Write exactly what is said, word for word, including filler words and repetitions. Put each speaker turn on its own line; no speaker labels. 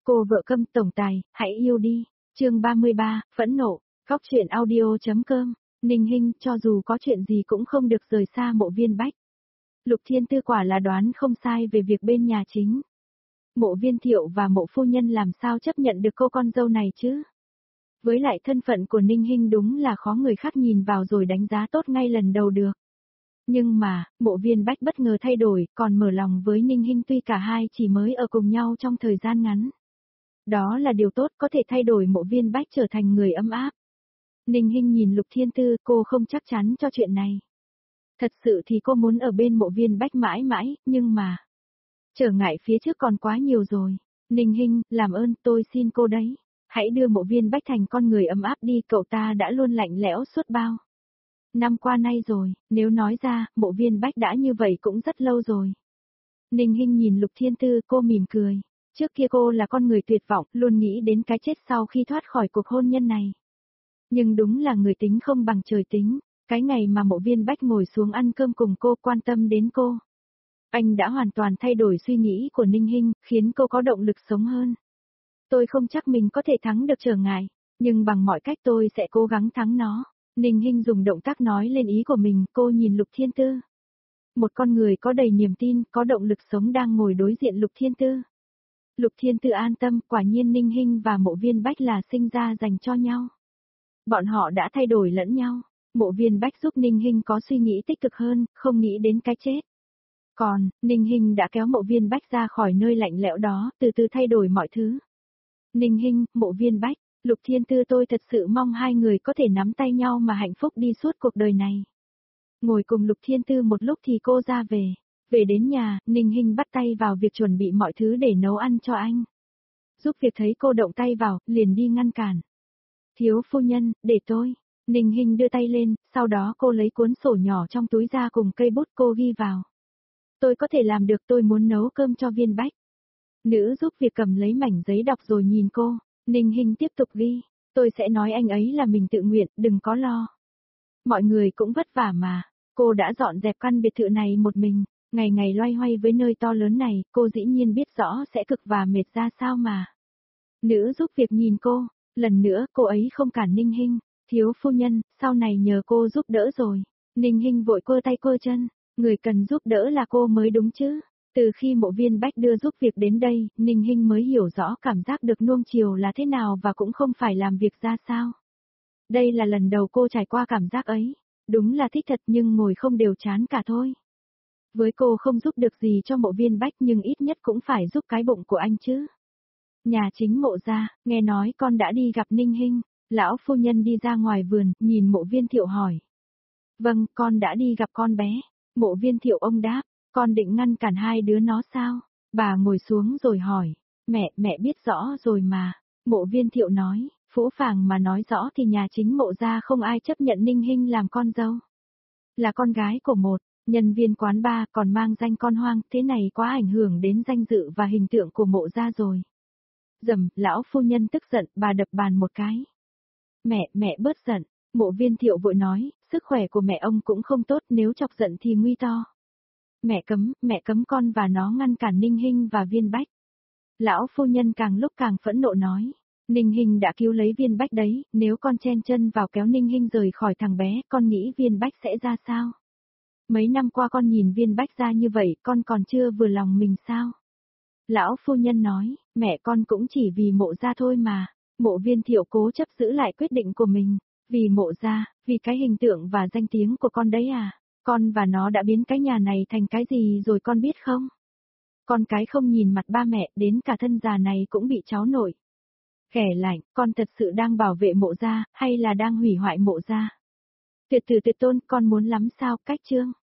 Cô vợ câm tổng tài, hãy yêu đi. Chương ba mươi ba, phẫn nộ. Góc truyện audio.com. Ninh Hinh, cho dù có chuyện gì cũng không được rời xa Mộ Viên Bách. Lục Thiên Tư quả là đoán không sai về việc bên nhà chính. Mộ Viên Thiệu và Mộ phu nhân làm sao chấp nhận được cô con dâu này chứ? Với lại thân phận của Ninh Hinh đúng là khó người khác nhìn vào rồi đánh giá tốt ngay lần đầu được. Nhưng mà, Mộ Viên Bách bất ngờ thay đổi, còn mở lòng với Ninh Hinh tuy cả hai chỉ mới ở cùng nhau trong thời gian ngắn. Đó là điều tốt có thể thay đổi Mộ Viên Bách trở thành người ấm áp. Ninh Hinh nhìn Lục Thiên Tư, cô không chắc chắn cho chuyện này. Thật sự thì cô muốn ở bên Mộ Viên Bách mãi mãi, nhưng mà... trở ngại phía trước còn quá nhiều rồi. Ninh Hinh, làm ơn, tôi xin cô đấy. Hãy đưa Mộ Viên Bách thành con người ấm áp đi, cậu ta đã luôn lạnh lẽo suốt bao năm qua nay rồi, nếu nói ra, Mộ Viên Bách đã như vậy cũng rất lâu rồi. Ninh Hinh nhìn Lục Thiên Tư, cô mỉm cười. Trước kia cô là con người tuyệt vọng, luôn nghĩ đến cái chết sau khi thoát khỏi cuộc hôn nhân này. Nhưng đúng là người tính không bằng trời tính, cái ngày mà Mộ Viên Bách ngồi xuống ăn cơm cùng cô, quan tâm đến cô. Anh đã hoàn toàn thay đổi suy nghĩ của Ninh Hinh, khiến cô có động lực sống hơn. Tôi không chắc mình có thể thắng được trở ngại, nhưng bằng mọi cách tôi sẽ cố gắng thắng nó. Ninh Hinh dùng động tác nói lên ý của mình, cô nhìn Lục Thiên Tư. Một con người có đầy niềm tin, có động lực sống đang ngồi đối diện Lục Thiên Tư. Lục Thiên Tư an tâm, quả nhiên Ninh Hinh và Mộ Viên Bách là sinh ra dành cho nhau. Bọn họ đã thay đổi lẫn nhau. Mộ Viên Bách giúp Ninh Hinh có suy nghĩ tích cực hơn, không nghĩ đến cái chết. Còn, Ninh Hinh đã kéo Mộ Viên Bách ra khỏi nơi lạnh lẽo đó, từ từ thay đổi mọi thứ. Ninh Hinh, Mộ Viên Bách, Lục Thiên Tư, tôi thật sự mong hai người có thể nắm tay nhau mà hạnh phúc đi suốt cuộc đời này. Ngồi cùng Lục Thiên Tư một lúc thì cô ra về. Về đến nhà, Ninh Hinh bắt tay vào việc chuẩn bị mọi thứ để nấu ăn cho anh. Giúp việc thấy cô động tay vào, liền đi ngăn cản. Thiếu phu nhân, để tôi. Ninh Hinh đưa tay lên, sau đó cô lấy cuốn sổ nhỏ trong túi ra cùng cây bút, cô ghi vào. Tôi có thể làm được, tôi muốn nấu cơm cho Viên Bách. Nữ giúp việc cầm lấy mảnh giấy đọc rồi nhìn cô. Ninh Hinh tiếp tục ghi. Tôi sẽ nói anh ấy là mình tự nguyện, đừng có lo. Mọi người cũng vất vả mà. Cô đã dọn dẹp căn biệt thự này một mình. Ngày ngày loay hoay với nơi to lớn này, cô dĩ nhiên biết rõ sẽ cực và mệt ra sao mà. Nữ giúp việc nhìn cô. Lần nữa, cô ấy không cản Ninh Hinh. Thiếu phu nhân, sau này nhờ cô giúp đỡ rồi. Ninh Hinh vội quơ tay quơ chân. Người cần giúp đỡ là cô mới đúng chứ. Từ khi Mộ Viên Bách đưa giúp việc đến đây, Ninh Hinh mới hiểu rõ cảm giác được nuông chiều là thế nào và cũng không phải làm việc ra sao. Đây là lần đầu cô trải qua cảm giác ấy. Đúng là thích thật nhưng ngồi không đều chán cả thôi. Với cô không giúp được gì cho Mộ Viên Bách nhưng ít nhất cũng phải giúp cái bụng của anh chứ. Nhà chính Mộ gia, nghe nói con đã đi gặp Ninh Hinh. Lão phu nhân đi ra ngoài vườn, nhìn Mộ Viên Thiệu hỏi. Vâng, con đã đi gặp con bé. Mộ Viên Thiệu ông đáp. Con định ngăn cản hai đứa nó sao? Bà ngồi xuống rồi hỏi. Mẹ, mẹ biết rõ rồi mà. Mộ Viên Thiệu nói, phũ phàng mà nói rõ thì nhà chính Mộ gia không ai chấp nhận Ninh Hinh làm con dâu. Là con gái của một nhân viên quán bar, còn mang danh con hoang, thế này quá ảnh hưởng đến danh dự và hình tượng của Mộ gia rồi. Dầm, lão phu nhân tức giận, bà đập bàn một cái. Mẹ, mẹ bớt giận. Mộ Viên Thiệu vội nói, sức khỏe của mẹ ông cũng không tốt, nếu chọc giận thì nguy to. Mẹ cấm, mẹ cấm con và nó ngăn cản Ninh Hinh và Viên Bách. Lão phu nhân càng lúc càng phẫn nộ nói. Ninh Hinh đã cứu lấy Viên Bách đấy, nếu con chen chân vào kéo Ninh Hinh rời khỏi thằng bé, con nghĩ Viên Bách sẽ ra sao? Mấy năm qua con nhìn Viên Bách ra như vậy, con còn chưa vừa lòng mình sao? Lão phu nhân nói, mẹ con cũng chỉ vì Mộ gia thôi mà. Mộ Viên Thiệu cố chấp giữ lại quyết định của mình. Vì Mộ gia, vì cái hình tượng và danh tiếng của con đấy à? Con và nó đã biến cái nhà này thành cái gì rồi con biết không? Con cái không nhìn mặt ba mẹ, đến cả thân già này cũng bị cháu nội ghẻ lạnh, con thật sự đang bảo vệ Mộ gia, hay là đang hủy hoại Mộ gia? Tuyệt tử tuyệt tôn, con muốn lắm sao, cách chương.